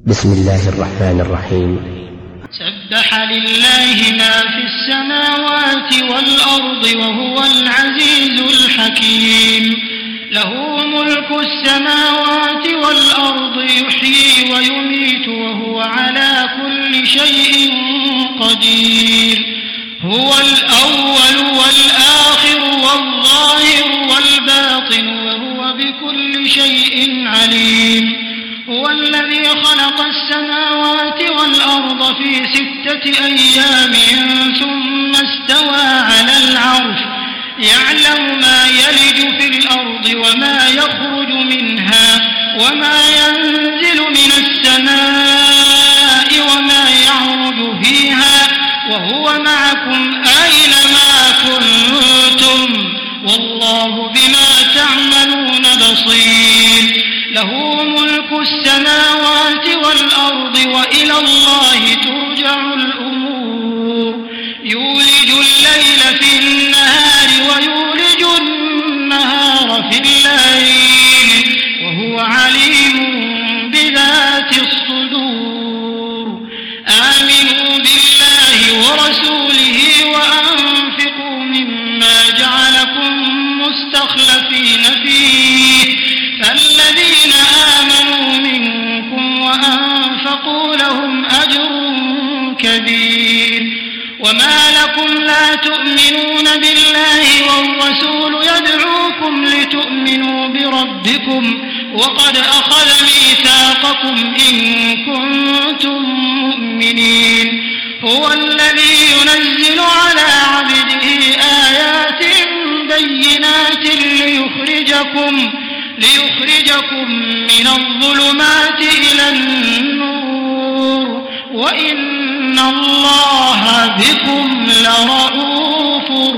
بسم الله الرحمن الرحيم. سبح لله ما في السماوات والأرض وهو العزيز الحكيم. له ملك السماوات والأرض يحيي ويميت وهو على كل شيء قدير. هو الأول والآخر والظاهر والباطن وهو بكل شيء عليم. هو الذي خلق السماوات والأرض في 6 أيام ثم استوى على العرش يعلم ما يلج في الأرض وما يخرج منها وما ينزل من السماء وما يعرج فيها وهو معكم أينما كنتم والله بما تعملون بصير. له ملك السماوات والأرض وإلى الله ترجع الأمور. يولج الليل في النهار ويولج النهار في الليل وهو عليم بذات الصدور. آمنوا بالله ورسوله وأنفقوا مما جعلكم مستخلفين فيه فالذين آمنوا منكم وأنفقوا لهم أجر كبير. وما لكم لا تؤمنون بالله والرسول يدعوكم لتؤمنوا بربكم وقد أخذ ميثاقكم إن كنتم مؤمنين. هو الذي ينزل على عبده آيات بينات ليخرجكم من الظلمات إلى النور وإن الله بكم لرءوف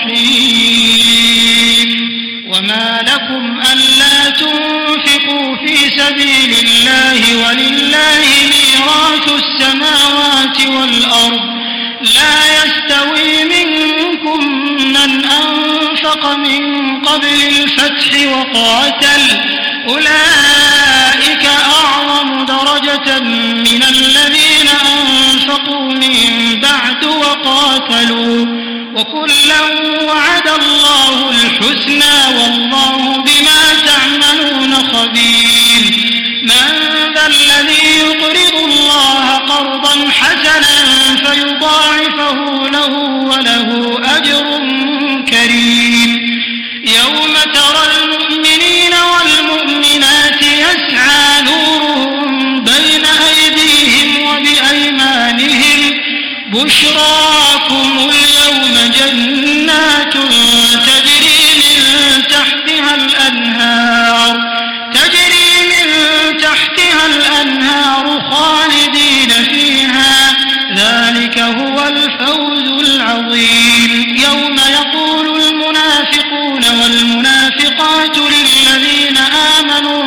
رحيم. وما لكم ألا تنفقوا في سبيل الله ولله ميراث السماوات والأرض لا يستوي منكم من أنفق من قبل الفتح وقاتل أولئك أعظم درجة من الذين أنفقوا من بعد وقاتلوا وكلا وعد الله الحسنى والله بما تعملون خبير. من ذا الذي يقرض الله قرضا حسنا فيضاعفه له وله أجر كريم. يوم ترى المؤمنين والمؤمنات يسعى نورهم بين أيديهم وبأيمانهم بشراكم اليوم جنات تجري من تحتها الأنهار خالدين فيها ذلك هو الفوز العظيم. يوم يقول المنافقون والمنافقات للذين آمنوا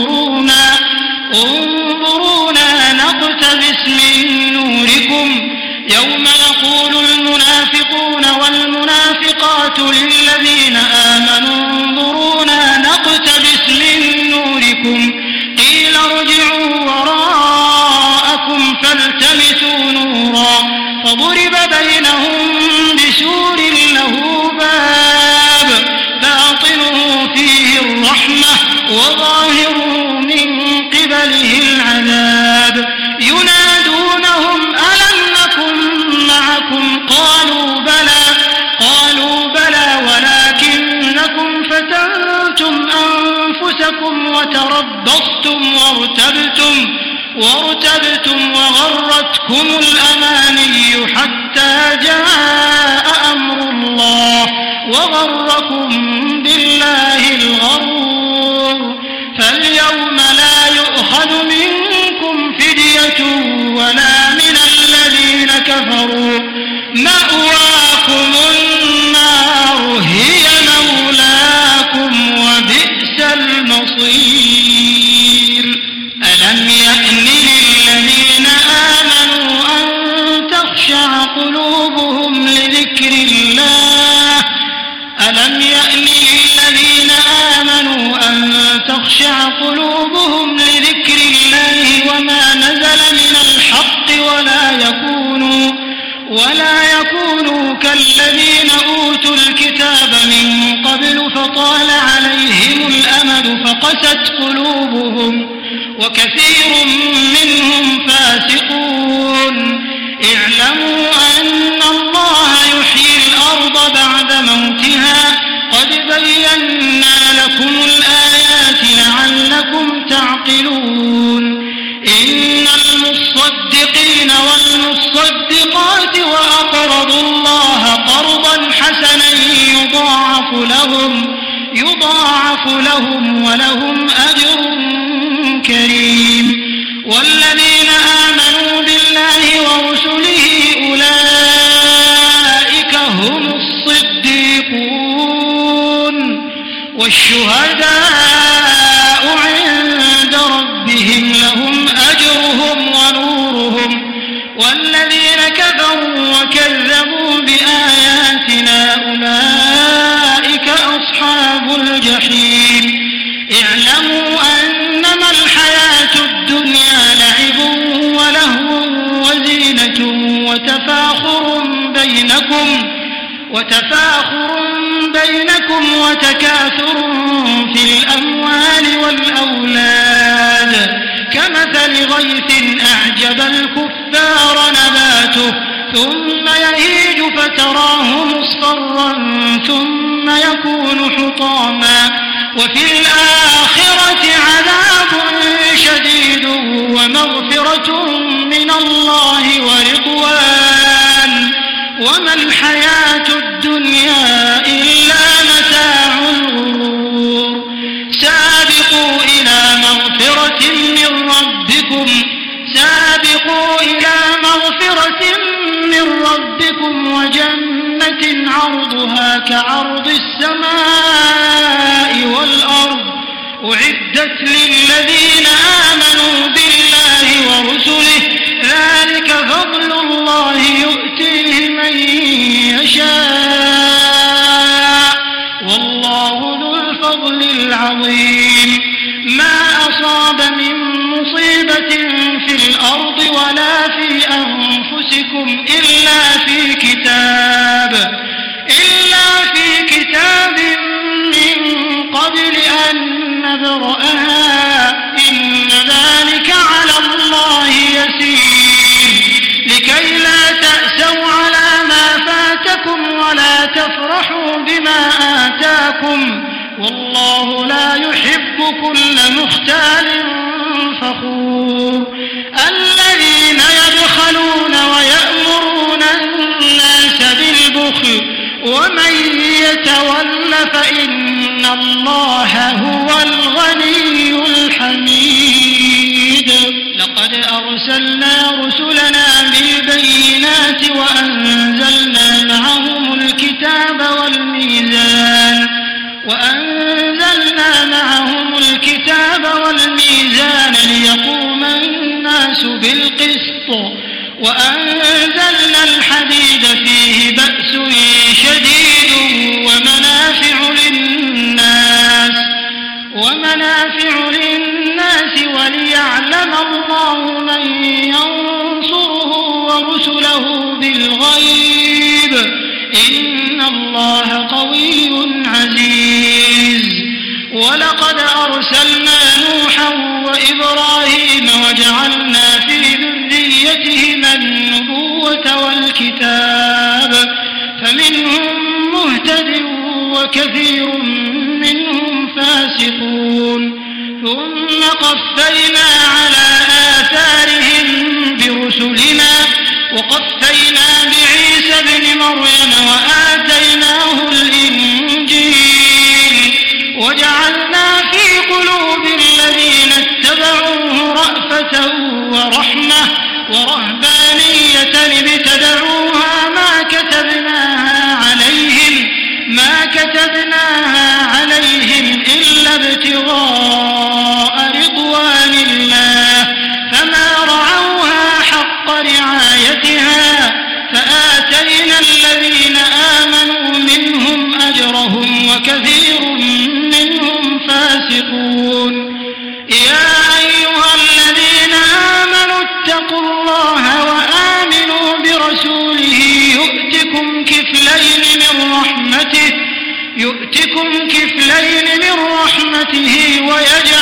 انظرونا نقتبس من نوركم. يوم يقول المنافقون والمنافقات للذين آمنوا انظرونا نقتبس من نوركم قيل ارجعوا وراءكم فالتمسوا نورا فضرب بينهم بسور له باب باطنه فيه الرحمة وظاهره من قبله العذاب. ينادونهم ألم نكن معكم قالوا بلى ولكنكم فتنتم أنفسكم وتربصتم وارتبتم وغرتكم الأماني حتى جاء أمر الله وغركم بالله الغرور. فاليوم لا يؤخذ منكم فدية ولا من الذين كفروا مأواكم النار هي مولاكم وبئس المصير. ألم يأن للذين آمنوا أن تخشع قلوبهم لذكر الله تخشع قلوبهم لذكر الله وما نزل ولا يكونوا كالذين أوتوا الكتاب من قبل فطال عليهم الأمد فقست قلوبهم وكثير منهم فاسقون. اعلموا أن الله يحيي الأرض بعد موتها قد بينا لكم الآيات لعلكم تعقلون. إن المصدقين والمصدقات وأقرضوا الله قرضا حسنا يضاعف لهم ولهم أجر كريم. والذين آمنوا بالله ورسله أولئك هم الصديقون والشهداء عند ربهم لهم أجرهم ونورهم. والذين كفروا وكذبوا بآياتنا أولئك أصحاب الجحيم. اعلموا أنما الحياة الدنيا لعب ولهو وزينة وتفاخر بينكم وتكاثر في الأموال والأولاد كمثل غيث أعجب الكفار نباته ثم يهيج فتراه مصفرا ثم يكون حطاما وفي الآخرة عذاب شديد ومغفرة من الله ورضوان وما الحياة الدنيا إلا متاع الغرور. سابقوا إلى مغفرة من ربكم وجنة عرضها كعرض السماء والأرض أعدت للذين آمنوا بالله ورسله ذلك فضل الله يؤتيه من يشاء والله ذو الفضل العظيم. ما أصاب من مصيبة في الأرض ولا في أنفسكم إلا في كتاب من قبل أن نبرأها إن ذلك على الله يسير. لكي لا تأسوا على ما فاتكم ولا تفرحوا بما آتاكم والله لا يحب كل مختال فخور. الذين يبخلون ويأمرون الناس بالبخل ومن يتول فإن الله هو الغني الحميد. لقد أرسلنا رسلنا بالبينات وأنزلنا معهم الكتاب والميزان ليقوم الناس بالقسط وأنزلنا الحديد فيه بأس شديد ومنافع للناس وليعلم الله من ينصره ورسله بالغيب إن الله قوي عزيز. ولقد أرسلنا نوحا وإبراهيم وجعلنا في ذريتهما النبوة والكتاب فمنهم مهتد وكثير منهم فاسقون. ثم قفينا على آثارهم برسلنا وقفينا بعيسى ابن مريم وآتيناه الإنجيل وجعلنا في قلوب الذين اتبعوه رأفة ورحمة ورهبانية ابتدعوها ما كتبناها عليهم إلا ابتغاء رضوان الله يؤتكم كفلين من رحمته ويجعل